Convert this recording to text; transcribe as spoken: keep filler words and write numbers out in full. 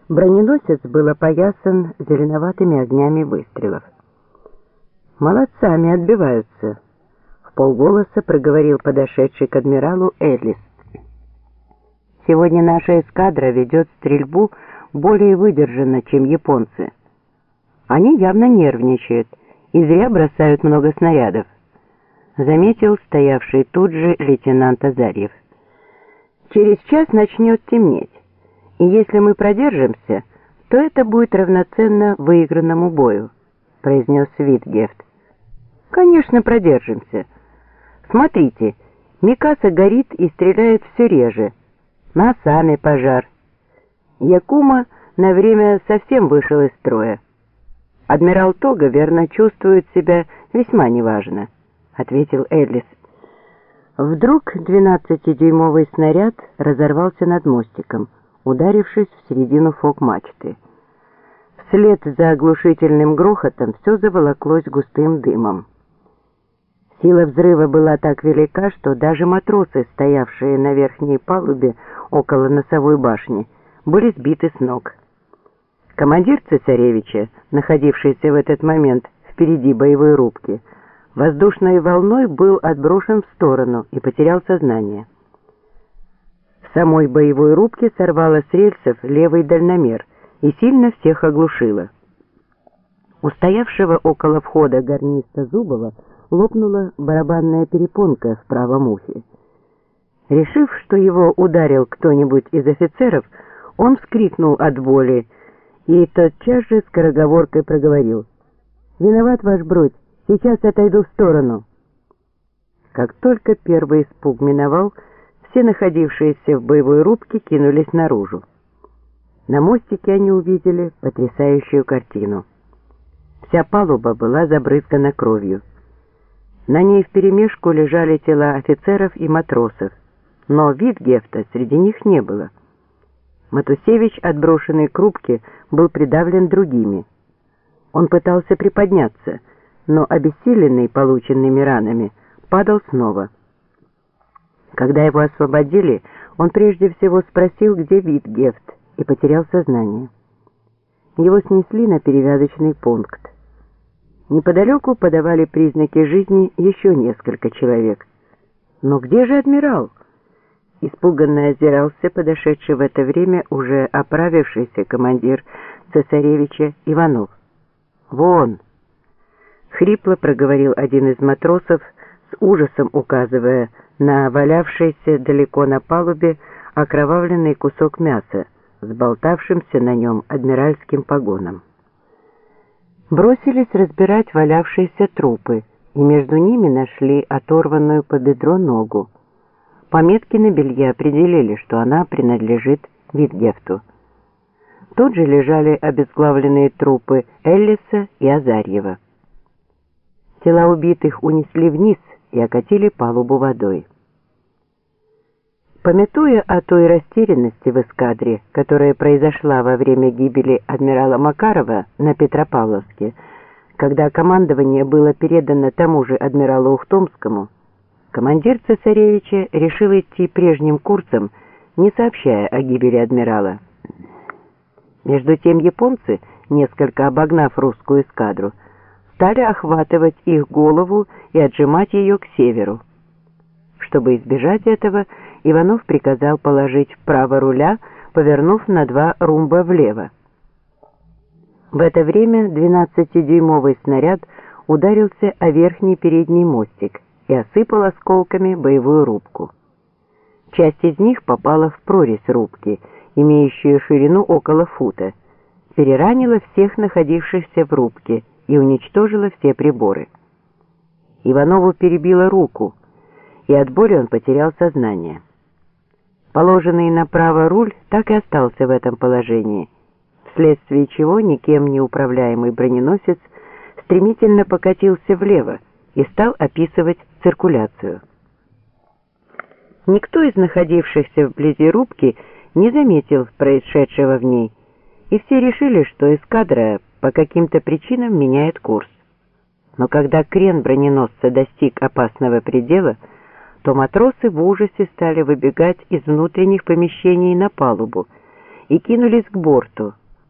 Броненосец был опоясан зеленоватыми огнями выстрелов. «Молодцами отбиваются», — в полголоса проговорил подошедший к адмиралу Эллис. «Сегодня наша эскадра ведет стрельбу более выдержанно, чем японцы. Они явно нервничают и зря бросают много снарядов», — заметил стоявший тут же лейтенант Азарьев. «Через час начнет темнеть, и если мы продержимся, то это будет равноценно выигранному бою», — произнес Витгефт. «Конечно, продержимся. Смотрите, Микаса горит и стреляет все реже. На сами пожар. Якума на время совсем вышел из строя. Адмирал Тога, верно, чувствует себя весьма неважно», — ответил Эллис. Вдруг двенадцатидюймовый снаряд разорвался над мостиком, ударившись в середину фок-мачты. Вслед за оглушительным грохотом все заволоклось густым дымом. Сила взрыва была так велика, что даже матросы, стоявшие на верхней палубе около носовой башни, были сбиты с ног. Командир цесаревича, находившийся в этот момент впереди боевой рубки, воздушной волной был отброшен в сторону и потерял сознание. В самой боевой рубке сорвало с рельсов левый дальномер и сильно всех оглушило. У стоявшего около входа гарниста Зубова лопнула барабанная перепонка в правом ухе. Решив, что его ударил кто-нибудь из офицеров, он вскрикнул от боли и тотчас же скороговоркой проговорил: «Виноват, ваш бродь, сейчас отойду в сторону». Как только первый испуг миновал, все находившиеся в боевой рубке кинулись наружу. На мостике они увидели потрясающую картину. Вся палуба была забрызгана кровью. На ней вперемешку лежали тела офицеров и матросов, но Витгефта среди них не было. Матусевич, отброшенный к рубке, был придавлен другими. Он пытался приподняться, но, обессиленный полученными ранами, падал снова. Когда его освободили, он прежде всего спросил, где Витгефт, и потерял сознание. Его снесли на перевязочный пункт. Неподалеку подавали признаки жизни еще несколько человек. Но где же адмирал? Испуганно озирался подошедший в это время уже оправившийся командир цесаревича Иванов. «Вон!» — хрипло проговорил один из матросов, с ужасом указывая на валявшийся далеко на палубе окровавленный кусок мяса с болтавшимся на нем адмиральским погоном. Бросились разбирать валявшиеся трупы, и между ними нашли оторванную по бедро ногу. Пометки на белье определили, что она принадлежит Витгефту. Тут же лежали обезглавленные трупы Эллиса и Азарьева. Тела убитых унесли вниз и окатили палубу водой. Памятуя о той растерянности в эскадре, которая произошла во время гибели адмирала Макарова на Петропавловске, когда командование было передано тому же адмиралу Ухтомскому, командир цесаревича решил идти прежним курсом, не сообщая о гибели адмирала. Между тем японцы, несколько обогнав русскую эскадру, стали охватывать их голову и отжимать ее к северу. Чтобы избежать этого, Иванов приказал положить вправо руля, повернув на два румба влево. В это время двенадцатидюймовый снаряд ударился о верхний передний мостик и осыпал осколками боевую рубку. Часть из них попала в прорезь рубки, имеющую ширину около фута, переранила всех находившихся в рубке и уничтожила все приборы. Иванову перебило руку, и от боли он потерял сознание. Положенный направо руль так и остался в этом положении, вследствие чего никем не управляемый броненосец стремительно покатился влево и стал описывать циркуляцию. Никто из находившихся вблизи рубки не заметил происшедшего в ней, и все решили, что эскадра по каким-то причинам меняет курс. Но когда крен броненосца достиг опасного предела, то матросы в ужасе стали выбегать из внутренних помещений на палубу и кинулись к борту.